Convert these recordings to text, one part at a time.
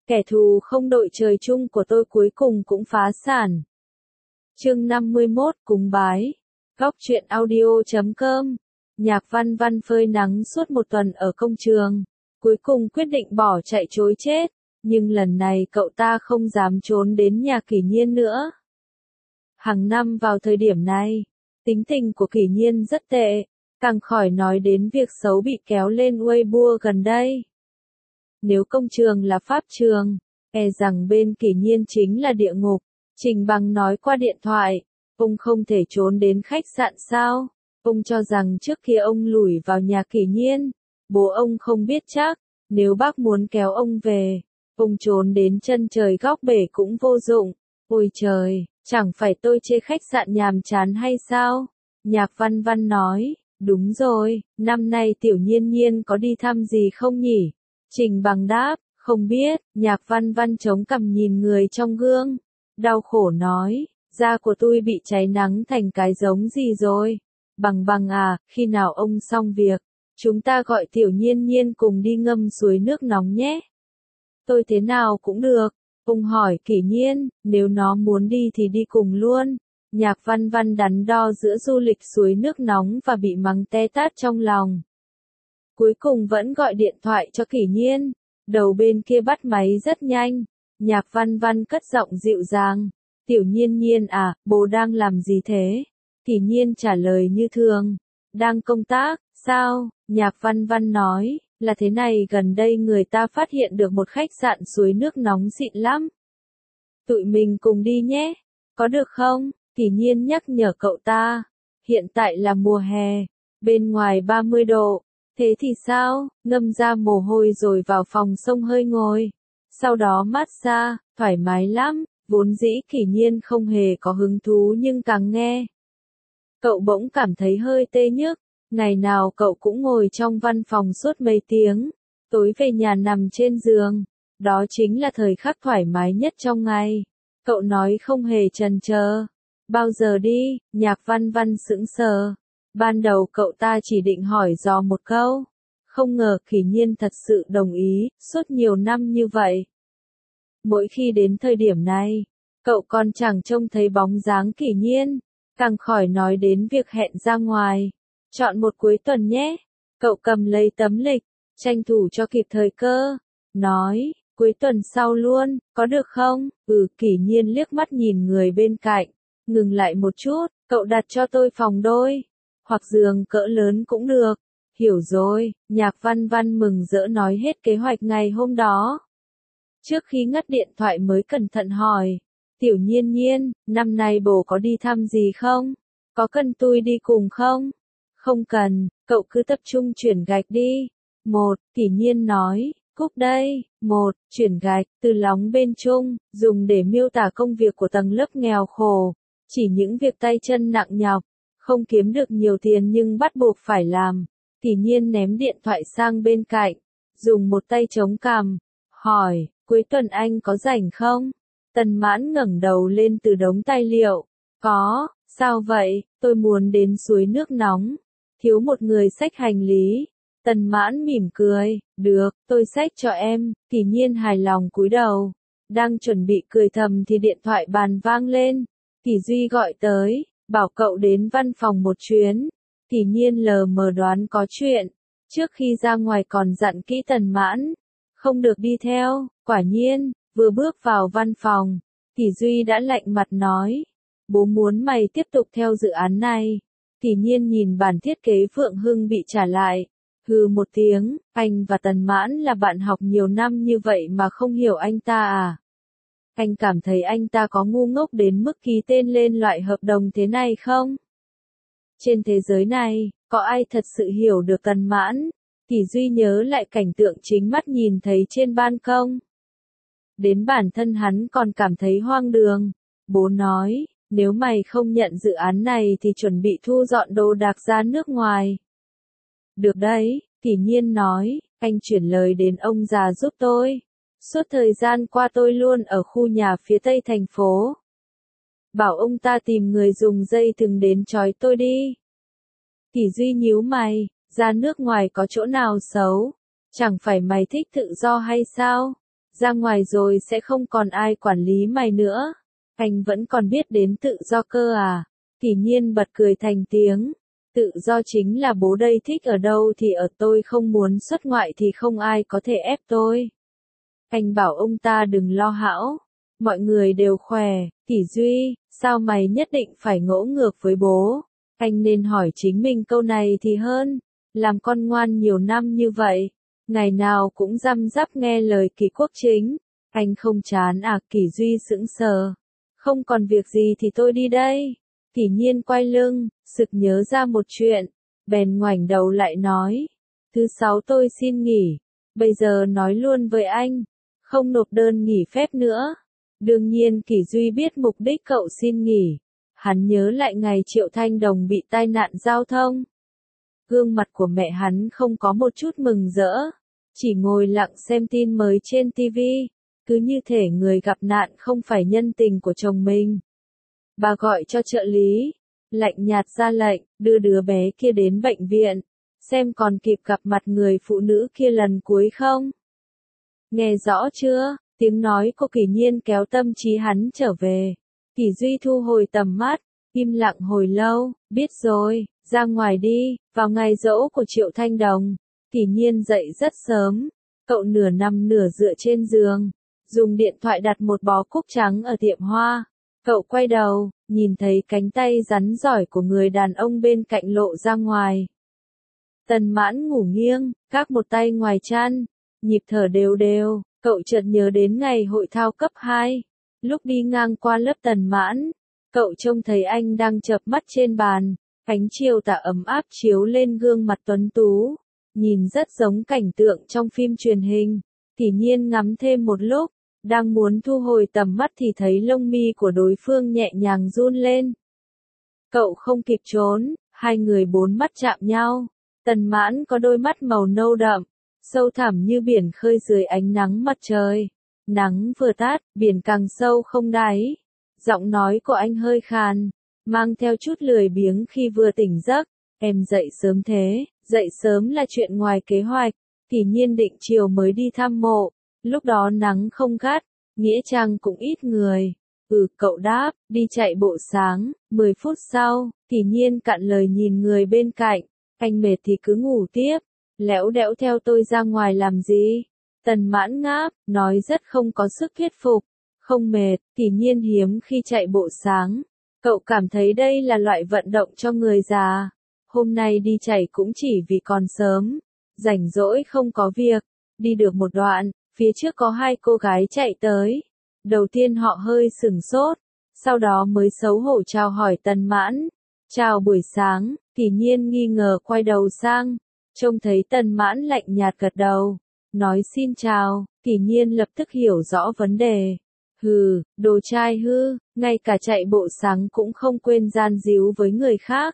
Kẻ thù không đội trời chung của tôi cuối cùng cũng phá sản. Chương 51 Cúng bái. Góc truyện audio.com. Nhạc Văn Văn phơi nắng suốt một tuần ở công trường, cuối cùng quyết định bỏ chạy trối chết, nhưng lần này cậu ta không dám trốn đến nhà Kỷ Nhiên nữa. Hàng năm vào thời điểm này, tính tình của Kỷ Nhiên rất tệ, càng khỏi nói đến việc xấu bị kéo lên Weibo gần đây. Nếu công trường là pháp trường, e rằng bên Kỷ Nhiên chính là địa ngục. Trình Bằng nói qua điện thoại, ông không thể trốn đến khách sạn sao? Ông cho rằng trước khi ông lủi vào nhà Kỷ Nhiên, bố ông không biết chắc, nếu bác muốn kéo ông về, ông trốn đến chân trời góc bể cũng vô dụng. Ôi trời, chẳng phải tôi chê khách sạn nhàm chán hay sao? Nhạc Văn Văn nói, đúng rồi, năm nay Tiểu Nhiên Nhiên có đi thăm gì không nhỉ? Trình Bằng đáp, không biết. Nhạc Văn Văn chống cằm nhìn người trong gương, đau khổ nói, da của tôi bị cháy nắng thành cái giống gì rồi? Bằng à, khi nào ông xong việc, chúng ta gọi Tiểu Nhiên Nhiên cùng đi ngâm suối nước nóng nhé. Tôi thế nào cũng được. Ông hỏi Kỷ Nhiên, nếu nó muốn đi thì đi cùng luôn. Nhạc Văn Văn đắn đo giữa du lịch suối nước nóng và bị mắng te tát trong lòng. Cuối cùng vẫn gọi điện thoại cho Kỷ Nhiên. Đầu bên kia bắt máy rất nhanh. Nhạc Văn Văn cất giọng dịu dàng. Tiểu Nhiên Nhiên à, bố đang làm gì thế? Kỷ Nhiên trả lời như thường. Đang công tác, sao? Nhạc Văn Văn nói, là thế này, gần đây người ta phát hiện được một khách sạn suối nước nóng xịn lắm. Tụi mình cùng đi nhé, có được không? Kỷ Nhiên nhắc nhở cậu ta. Hiện tại là mùa hè, bên ngoài 30 độ. Thế thì sao? Ngâm ra mồ hôi rồi vào phòng xông hơi ngồi. Sau đó massage, thoải mái lắm. Vốn dĩ Kỷ Nhiên không hề có hứng thú nhưng càng nghe, cậu bỗng cảm thấy hơi tê nhức. Ngày nào cậu cũng ngồi trong văn phòng suốt mấy tiếng, tối về nhà nằm trên giường. Đó chính là thời khắc thoải mái nhất trong ngày. Cậu nói không hề chần chờ. Bao giờ đi? Nhạc Văn Văn sững sờ. Ban đầu cậu ta chỉ định hỏi dò một câu. Không ngờ Kỷ Nhiên thật sự đồng ý, suốt nhiều năm như vậy. Mỗi khi đến thời điểm này, cậu còn chẳng trông thấy bóng dáng Kỷ Nhiên, càng khỏi nói đến việc hẹn ra ngoài. Chọn một cuối tuần nhé. Cậu cầm lấy tấm lịch, tranh thủ cho kịp thời cơ. Nói, cuối tuần sau luôn, có được không? Kỷ Nhiên liếc mắt nhìn người bên cạnh. Ngừng lại một chút, cậu đặt cho tôi phòng đôi. Hoặc giường cỡ lớn cũng được. Hiểu rồi, Nhạc Văn Văn mừng rỡ nói hết kế hoạch ngày hôm đó. Trước khi ngắt điện thoại mới cẩn thận hỏi. Tiểu Nhiên Nhiên, năm nay bố có đi thăm gì không? Có cần tôi đi cùng không? Không cần, cậu cứ tập trung chuyển gạch đi. Kỷ Nhiên nói, Cúc đây. Chuyển gạch, từ lóng bên Trung, dùng để miêu tả công việc của tầng lớp nghèo khổ. Chỉ những việc tay chân nặng nhọc, không kiếm được nhiều tiền nhưng bắt buộc phải làm. Kỷ Nhiên ném điện thoại sang bên cạnh, dùng một tay chống cằm, hỏi, cuối tuần anh có rảnh không? Tần Mãn ngẩng đầu lên từ đống tài liệu. Có, sao vậy? Tôi muốn đến suối nước nóng. Thiếu một người xách hành lý. Tần Mãn mỉm cười, được, tôi xách cho em. Kỷ Nhiên hài lòng cúi đầu. Đang chuẩn bị cười thầm thì điện thoại bàn vang lên. Kỷ Duy gọi tới, bảo cậu đến văn phòng một chuyến. Kỷ Nhiên lờ mờ đoán có chuyện. Trước khi ra ngoài còn dặn kỹ Tần Mãn, không được đi theo. Quả nhiên, vừa bước vào văn phòng, Kỷ Duy đã lạnh mặt nói, bố muốn mày tiếp tục theo dự án này. Kỷ Nhiên nhìn bản thiết kế Phượng Hưng bị trả lại, hừ một tiếng, anh và Tần Mãn là bạn học nhiều năm như vậy mà không hiểu anh ta à? Anh cảm thấy anh ta có ngu ngốc đến mức ký tên lên loại hợp đồng thế này không? Trên thế giới này, có ai thật sự hiểu được Tần Mãn? Kỷ Duy nhớ lại cảnh tượng chính mắt nhìn thấy trên ban công. Đến bản thân hắn còn cảm thấy hoang đường. Bố nói, nếu mày không nhận dự án này thì chuẩn bị thu dọn đồ đạc ra nước ngoài. Được đấy, Kỷ Nhiên nói, anh chuyển lời đến ông già giúp tôi. Suốt thời gian qua tôi luôn ở khu nhà phía tây thành phố. Bảo ông ta tìm người dùng dây thừng đến trói tôi đi. Kỷ Duy nhíu mày, ra nước ngoài có chỗ nào xấu? Chẳng phải mày thích tự do hay sao? ra ngoài rồi sẽ không còn ai quản lý mày nữa. Anh vẫn còn biết đến tự do cơ à? Kỷ Nhiên bật cười thành tiếng. Tự do chính là bố đây thích ở đâu thì ở, tôi không muốn xuất ngoại thì không ai có thể ép tôi. Anh bảo ông ta đừng lo hão. Mọi người đều khỏe. Kỷ Duy, sao mày nhất định phải ngỗ ngược với bố? Anh nên hỏi chính mình câu này thì hơn. Làm con ngoan nhiều năm như vậy, ngày nào cũng răm rắp nghe lời Kỷ Quốc Chính. Anh không chán à? Kỷ Duy sững sờ. Không còn việc gì thì tôi đi đây. Kỷ Nhiên quay lưng, sực nhớ ra một chuyện, bèn ngoảnh đầu lại nói. Thứ sáu tôi xin nghỉ, bây giờ nói luôn với anh, không nộp đơn nghỉ phép nữa. Đương nhiên Kỷ Duy biết mục đích cậu xin nghỉ. Hắn nhớ lại ngày Triệu Thanh Đồng bị tai nạn giao thông. Gương mặt của mẹ hắn không có một chút mừng rỡ, chỉ ngồi lặng xem tin mới trên TV, cứ như thể người gặp nạn không phải nhân tình của chồng mình. Bà gọi cho trợ lý, lạnh nhạt ra lệnh, đưa đứa bé kia đến bệnh viện, xem còn kịp gặp mặt người phụ nữ kia lần cuối không. Nghe rõ chưa? Tiếng nói của Kỷ Nhiên kéo tâm trí hắn trở về. Kỷ Duy thu hồi tầm mắt, im lặng hồi lâu, biết rồi, ra ngoài đi. Vào ngày giỗ của Triệu Thanh Đồng, Kỷ Nhiên dậy rất sớm, cậu nửa nằm nửa dựa trên giường, dùng điện thoại đặt một bó cúc trắng ở tiệm hoa. Cậu quay đầu, nhìn thấy cánh tay rắn giỏi của người đàn ông bên cạnh lộ ra ngoài. Tần Mãn ngủ nghiêng, gác một tay ngoài chăn, nhịp thở đều đều, cậu chợt nhớ đến ngày hội thao cấp 2. Lúc đi ngang qua lớp Tần Mãn, cậu trông thấy anh đang chợp mắt trên bàn, ánh chiều tà ấm áp chiếu lên gương mặt tuấn tú, nhìn rất giống cảnh tượng trong phim truyền hình. Kỷ Nhiên ngắm thêm một lúc, đang muốn thu hồi tầm mắt thì thấy lông mi của đối phương nhẹ nhàng run lên. Cậu không kịp trốn, hai người bốn mắt chạm nhau. Tần Mãn có đôi mắt màu nâu đậm, sâu thẳm như biển khơi dưới ánh nắng mặt trời. Nắng vừa tát, biển càng sâu không đáy. Giọng nói của anh hơi khàn, mang theo chút lười biếng khi vừa tỉnh giấc. Em dậy sớm thế? Dậy sớm là chuyện ngoài kế hoạch. Kỷ Nhiên định chiều mới đi thăm mộ. Lúc đó nắng không gắt, nghĩa trang cũng ít người. Cậu đáp, đi chạy bộ sáng. 10 phút sau, Kỷ Nhiên cạn lời nhìn người bên cạnh. Anh mệt thì cứ ngủ tiếp, lẽo đẽo theo tôi ra ngoài làm gì? Tần Mãn ngáp, nói rất không có sức thuyết phục. Không mệt. Kỷ Nhiên hiếm khi chạy bộ sáng. Cậu cảm thấy đây là loại vận động cho người già. Hôm nay đi chạy cũng chỉ vì còn sớm, rảnh rỗi không có việc. Đi được một đoạn, phía trước có hai cô gái chạy tới. Đầu tiên họ hơi sửng sốt, sau đó mới xấu hổ chào hỏi Tần Mãn. Chào buổi sáng. Kỷ Nhiên nghi ngờ quay đầu sang, trông thấy Tần Mãn lạnh nhạt gật đầu, nói xin chào. Kỷ Nhiên lập tức hiểu rõ vấn đề. Hừ, đồ trai hư, ngay cả chạy bộ sáng cũng không quên gian díu với người khác.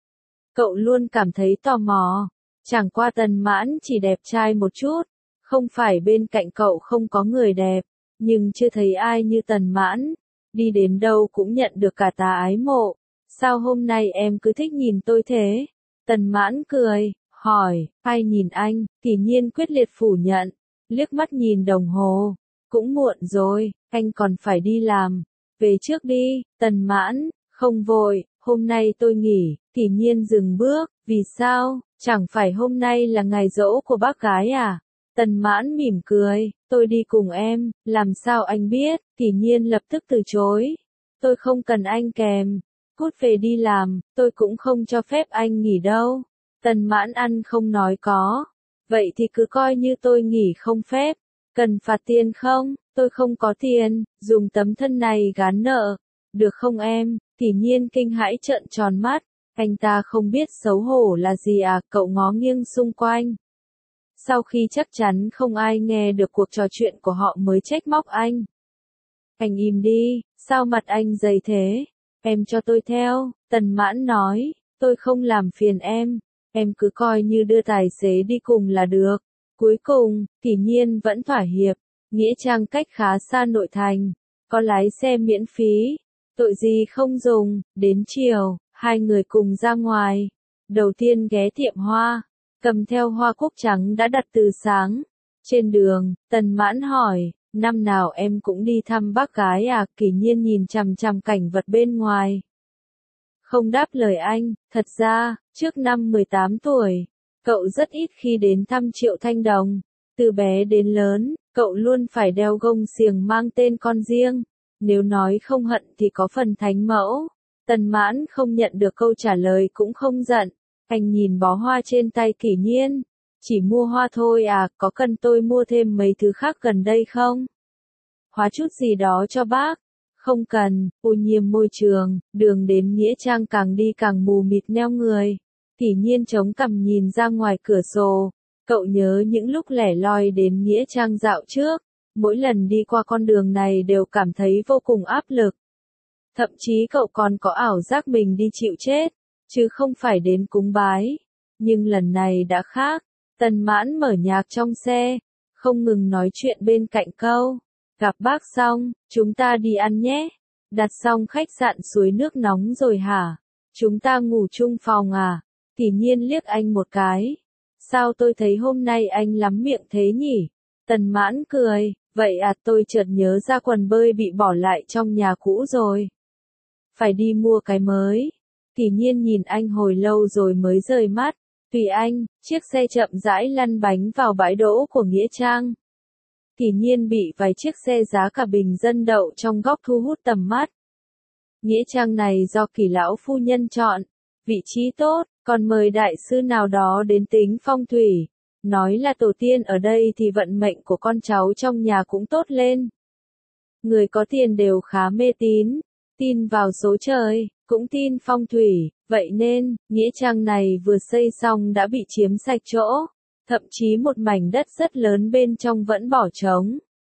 Cậu luôn cảm thấy tò mò, chẳng qua Tần Mãn chỉ đẹp trai một chút, không phải bên cạnh cậu không có người đẹp, nhưng chưa thấy ai như Tần Mãn, đi đến đâu cũng nhận được cả tá ái mộ. Sao hôm nay em cứ thích nhìn tôi thế? Tần Mãn cười, hỏi, ai nhìn anh? Kỷ Nhiên quyết liệt phủ nhận, liếc mắt nhìn đồng hồ, cũng muộn rồi, anh còn phải đi làm, về trước đi. Tần Mãn, không vội, hôm nay tôi nghỉ. Kỷ Nhiên dừng bước, vì sao? Chẳng phải hôm nay là ngày giỗ của bác gái à? Tần Mãn mỉm cười, tôi đi cùng em. Làm sao anh biết? Kỷ Nhiên lập tức từ chối, tôi không cần anh kèm. Cút về đi làm, tôi cũng không cho phép anh nghỉ đâu. Tần Mãn ăn không nói có. Vậy thì cứ coi như tôi nghỉ không phép. Cần phạt tiền không? Tôi không có tiền, dùng tấm thân này gán nợ. Được không em? Kỷ Nhiên kinh hãi trợn tròn mắt. Anh ta không biết xấu hổ là gì à? Cậu ngó nghiêng xung quanh. Sau khi chắc chắn không ai nghe được cuộc trò chuyện của họ mới trách móc anh. Anh im đi, sao mặt anh dày thế? Em cho tôi theo. Tần Mãn nói, tôi không làm phiền em cứ coi như đưa tài xế đi cùng là được. Cuối cùng, Kỷ Nhiên vẫn thỏa hiệp, nghĩa trang cách khá xa nội thành, có lái xe miễn phí, tội gì không dùng. Đến chiều, hai người cùng ra ngoài, đầu tiên ghé tiệm hoa, cầm theo hoa cúc trắng đã đặt từ sáng. Trên đường, Tần Mãn hỏi, Năm nào em cũng đi thăm bác gái à? Kỷ Nhiên nhìn chằm chằm cảnh vật bên ngoài. Không đáp lời anh, thật ra, trước năm 18 tuổi, cậu rất ít khi đến thăm Triệu Thanh Đồng. Từ bé đến lớn, cậu luôn phải đeo gông xiềng mang tên con riêng. Nếu nói không hận thì có phần thánh mẫu. Tần Mãn không nhận được câu trả lời cũng không giận. Anh nhìn bó hoa trên tay Kỷ Nhiên. Chỉ mua hoa thôi à, có cần tôi mua thêm mấy thứ khác gần đây không? Hóa chút gì đó cho bác. Không cần, ô nhiễm môi trường, đường đến Nghĩa Trang càng đi càng mù mịt neo người. Kỷ Nhiên chống cằm nhìn ra ngoài cửa sổ. Cậu nhớ những lúc lẻ loi đến Nghĩa Trang dạo trước. Mỗi lần đi qua con đường này đều cảm thấy vô cùng áp lực. Thậm chí cậu còn có ảo giác mình đi chịu chết, chứ không phải đến cúng bái. Nhưng lần này đã khác. Tần Mãn mở nhạc trong xe, không ngừng nói chuyện bên cạnh câu. Gặp bác xong, chúng ta đi ăn nhé. Đặt xong khách sạn suối nước nóng rồi hả? Chúng ta ngủ chung phòng à? Kỷ Nhiên liếc anh một cái. Sao tôi thấy hôm nay anh lắm miệng thế nhỉ? Tần Mãn cười, vậy à, tôi chợt nhớ ra quần bơi bị bỏ lại trong nhà cũ rồi. Phải đi mua cái mới. Kỷ Nhiên nhìn anh hồi lâu rồi mới rời mắt. Tùy anh, chiếc xe chậm rãi lăn bánh vào bãi đỗ của Nghĩa Trang. Kỷ Nhiên bị vài chiếc xe giá cả bình dân đậu trong góc thu hút tầm mắt. Nghĩa Trang này do Kỷ lão phu nhân chọn, vị trí tốt, còn mời đại sư nào đó đến tính phong thủy. Nói là tổ tiên ở đây thì vận mệnh của con cháu trong nhà cũng tốt lên. Người có tiền đều khá mê tín, tin vào số trời, cũng tin phong thủy, vậy nên, Nghĩa Trang này vừa xây xong đã bị chiếm sạch chỗ. Thậm chí một mảnh đất rất lớn bên trong vẫn bỏ trống.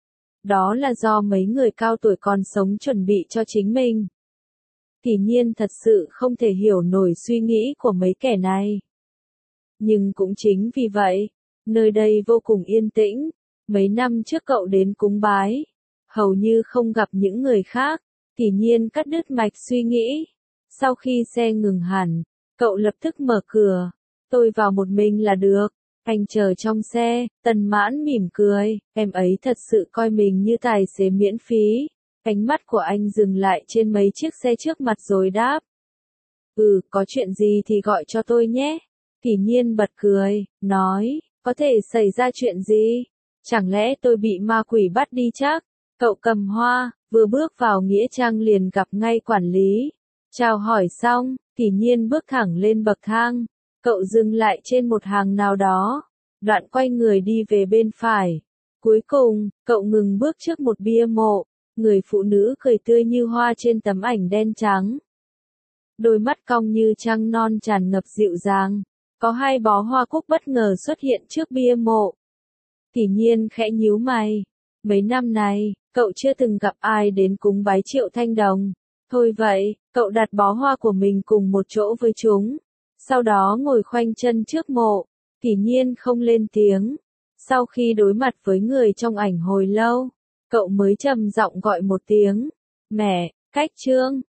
Đó là do mấy người cao tuổi còn sống chuẩn bị cho chính mình. Kỷ Nhiên thật sự không thể hiểu nổi suy nghĩ của mấy kẻ này. Nhưng cũng chính vì vậy, nơi đây vô cùng yên tĩnh. Mấy năm trước cậu đến cúng bái, hầu như không gặp những người khác. Kỷ Nhiên cắt đứt mạch suy nghĩ. Sau khi xe ngừng hẳn, cậu lập tức mở cửa. Tôi vào một mình là được. Anh chờ trong xe, Tần Mãn mỉm cười, em ấy thật sự coi mình như tài xế miễn phí. Ánh mắt của anh dừng lại trên mấy chiếc xe trước mặt rồi đáp. Có chuyện gì thì gọi cho tôi nhé. Kỷ Nhiên bật cười, nói, có thể xảy ra chuyện gì? Chẳng lẽ tôi bị ma quỷ bắt đi chắc? Cậu cầm hoa, vừa bước vào Nghĩa Trang liền gặp ngay quản lý. Chào hỏi xong, Kỷ Nhiên bước thẳng lên bậc thang. Cậu dừng lại trên một hàng nào đó, đoạn quay người đi về bên phải. Cuối cùng, cậu ngừng bước trước một bia mộ, người phụ nữ cười tươi như hoa trên tấm ảnh đen trắng. Đôi mắt cong như trăng non tràn ngập dịu dàng, có hai bó hoa cúc bất ngờ xuất hiện trước bia mộ. Kỷ Nhiên khẽ nhíu mày, mấy năm này, cậu chưa từng gặp ai đến cúng bái Triệu Thanh Đồng. Thôi vậy, cậu đặt bó hoa của mình cùng một chỗ với chúng. Sau đó ngồi khoanh chân trước mộ, Kỷ Nhiên không lên tiếng. Sau khi đối mặt với người trong ảnh hồi lâu, cậu mới trầm giọng gọi một tiếng. Mẹ, cách Trương.